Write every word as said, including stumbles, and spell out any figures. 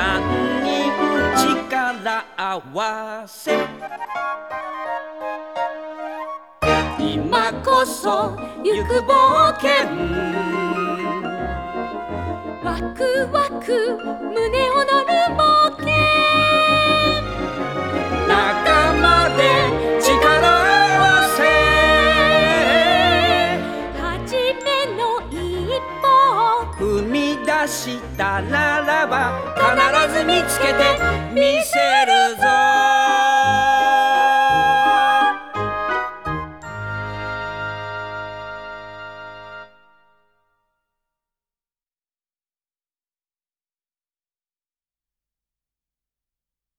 さんにん力合わせ今こそ行く冒険ワクワク胸躍る冒険仲間で力合わせ初めの一歩踏み出したならば必ず見つけてみせ